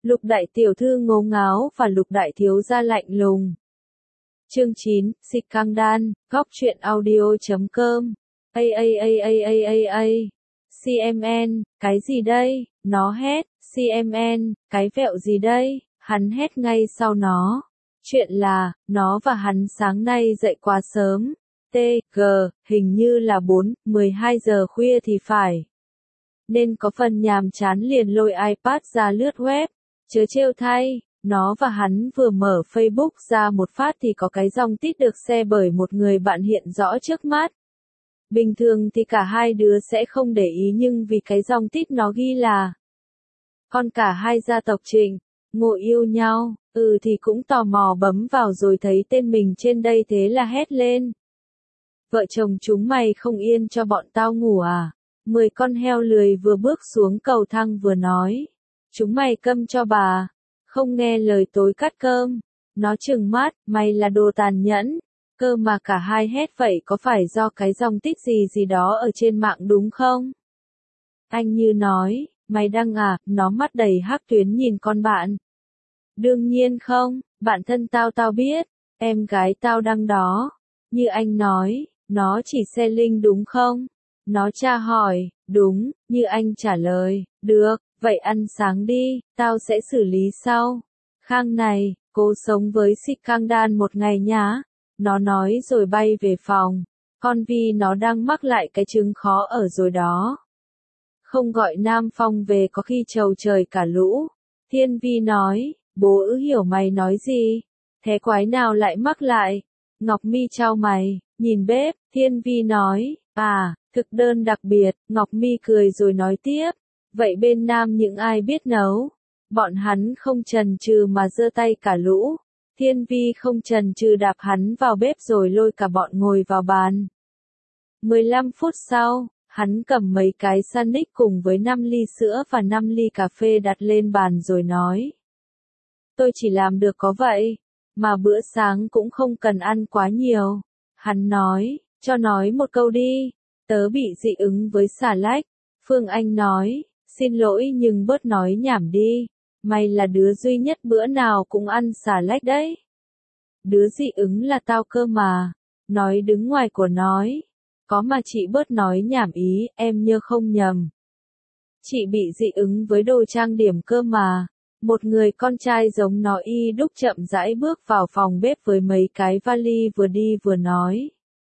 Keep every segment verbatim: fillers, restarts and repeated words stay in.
Lục đại tiểu thư ngố ngáo và lục đại thiếu gia lạnh lùng. Chương chín, Scandal, góc truyện audio chấm com. A a a a a a a. xê em en, cái gì đây? Nó hét, xê em en, cái vẹo gì đây? Hắn hét ngay sau nó. Chuyện là, nó và hắn sáng nay dậy quá sớm. T, G, hình như là bốn, mười hai giờ khuya thì phải. Nên có phần nhàm chán liền lôi iPad ra lướt web. Chớ trêu thay, nó và hắn vừa mở Facebook ra một phát thì có cái dòng tít được share bởi một người bạn hiện rõ trước mắt. Bình thường thì cả hai đứa sẽ không để ý nhưng vì cái dòng tít nó ghi là con cả hai gia tộc Trịnh, ngộ yêu nhau, ừ thì cũng tò mò bấm vào rồi thấy tên mình trên đây thế là hét lên. Vợ chồng chúng mày không yên cho bọn tao ngủ à? Mười con heo lười vừa bước xuống cầu thang vừa nói. Chúng mày câm cho bà, không nghe lời tối cắt cơm. Nó trừng mắt, mày là đồ tàn nhẫn. Cơ mà cả hai hét vậy có phải do cái dòng tít gì gì đó ở trên mạng đúng không? Anh Như nói, mày đăng à, nó mắt đầy hắc tuyến nhìn con bạn. Đương nhiên không, bạn thân tao tao biết, em gái tao đăng đó. Như anh nói, nó chỉ share link đúng không? Nó tra hỏi, đúng, Như anh trả lời, được, vậy ăn sáng đi, tao sẽ xử lý sau. Khang này, cố sống với Scandal một ngày nhá. Nó nói rồi bay về phòng. Con Vi nó đang mắc lại cái chứng khó ở rồi đó. Không gọi Nam Phong về có khi trầu trời cả lũ. Thiên Vi nói, bố ư hiểu mày nói gì? Thế quái nào lại mắc lại? Ngọc Mi chau mày, nhìn bếp, Thiên Vi nói, à, thực đơn đặc biệt, Ngọc Mi cười rồi nói tiếp. Vậy bên Nam những ai biết nấu? Bọn hắn không chần chừ mà giơ tay cả lũ. Thiên Vi không chần chừ đạp hắn vào bếp rồi lôi cả bọn ngồi vào bàn. mười lăm phút sau, hắn cầm mấy cái sandwich cùng với năm ly sữa và năm ly cà phê đặt lên bàn rồi nói. Tôi chỉ làm được có vậy, mà bữa sáng cũng không cần ăn quá nhiều. Hắn nói, cho nói một câu đi, tớ bị dị ứng với xà lách. Phương Anh nói, xin lỗi nhưng bớt nói nhảm đi. Mày là đứa duy nhất bữa nào cũng ăn xà lách đấy. Đứa dị ứng là tao cơ mà. Nói đứng ngoài của nói. Có mà chị bớt nói nhảm ý, em nhớ không nhầm. Chị bị dị ứng với đồ trang điểm cơ mà. Một người con trai giống nó y đúc chậm rãi bước vào phòng bếp với mấy cái vali vừa đi vừa nói.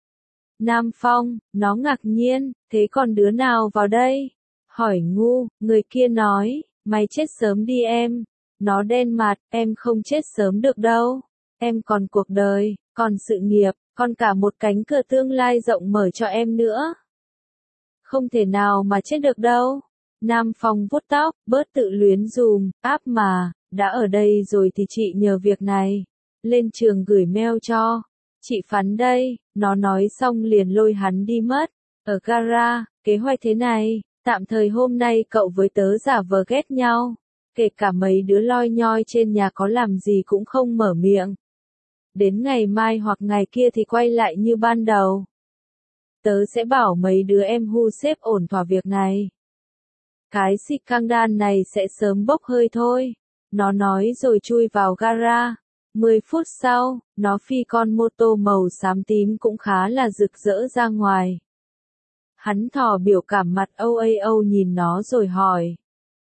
Nam Phong, nó ngạc nhiên, thế còn đứa nào vào đây? Hỏi ngu, người kia nói. Mày chết sớm đi em. Nó đen mặt, em không chết sớm được đâu. Em còn cuộc đời, còn sự nghiệp, còn cả một cánh cửa tương lai rộng mở cho em nữa. Không thể nào mà chết được đâu. Nam Phong vuốt tóc, bớt tự luyến dùm, áp mà, đã ở đây rồi thì chị nhờ việc này. Lên trường gửi mail cho. Chị Phắn đây, nó nói xong liền lôi hắn đi mất. Ở gara, kế hoạch thế này. Tạm thời hôm nay cậu với tớ giả vờ ghét nhau. Kể cả mấy đứa loi nhoi trên nhà có làm gì cũng không mở miệng. Đến ngày mai hoặc ngày kia thì quay lại như ban đầu. Tớ sẽ bảo mấy đứa em hu xếp ổn thỏa việc này. Cái Scandal này sẽ sớm bốc hơi thôi. Nó nói rồi chui vào gara. mười phút sau, nó phi con mô tô màu xám tím cũng khá là rực rỡ ra ngoài. Hắn thò biểu cảm mặt âu a âu nhìn nó rồi hỏi.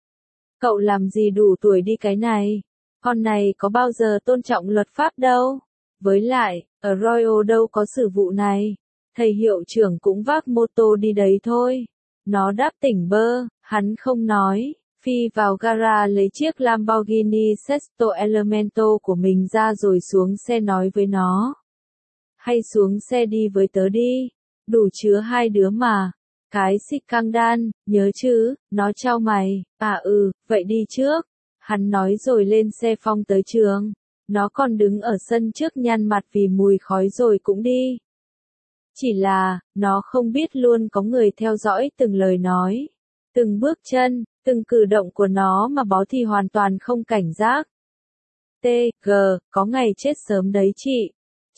Cậu làm gì đủ tuổi đi cái này? Con này có bao giờ tôn trọng luật pháp đâu. Với lại, ở Royal đâu có sự vụ này. Thầy hiệu trưởng cũng vác mô tô đi đấy thôi. Nó đáp tỉnh bơ, hắn không nói. Phi vào gara lấy chiếc Lamborghini Sesto Elemento của mình ra rồi xuống xe nói với nó. Hay xuống xe đi với tớ đi. Đủ chứa hai đứa mà. Cái Scandal, nhớ chứ, nó trao mày, à ừ, vậy đi trước. Hắn nói rồi lên xe Phong tới trường. Nó còn đứng ở sân trước nhăn mặt vì mùi khói rồi cũng đi. Chỉ là, nó không biết luôn có người theo dõi từng lời nói. Từng bước chân, từng cử động của nó mà bó thì hoàn toàn không cảnh giác. T, G, có ngày chết sớm đấy chị.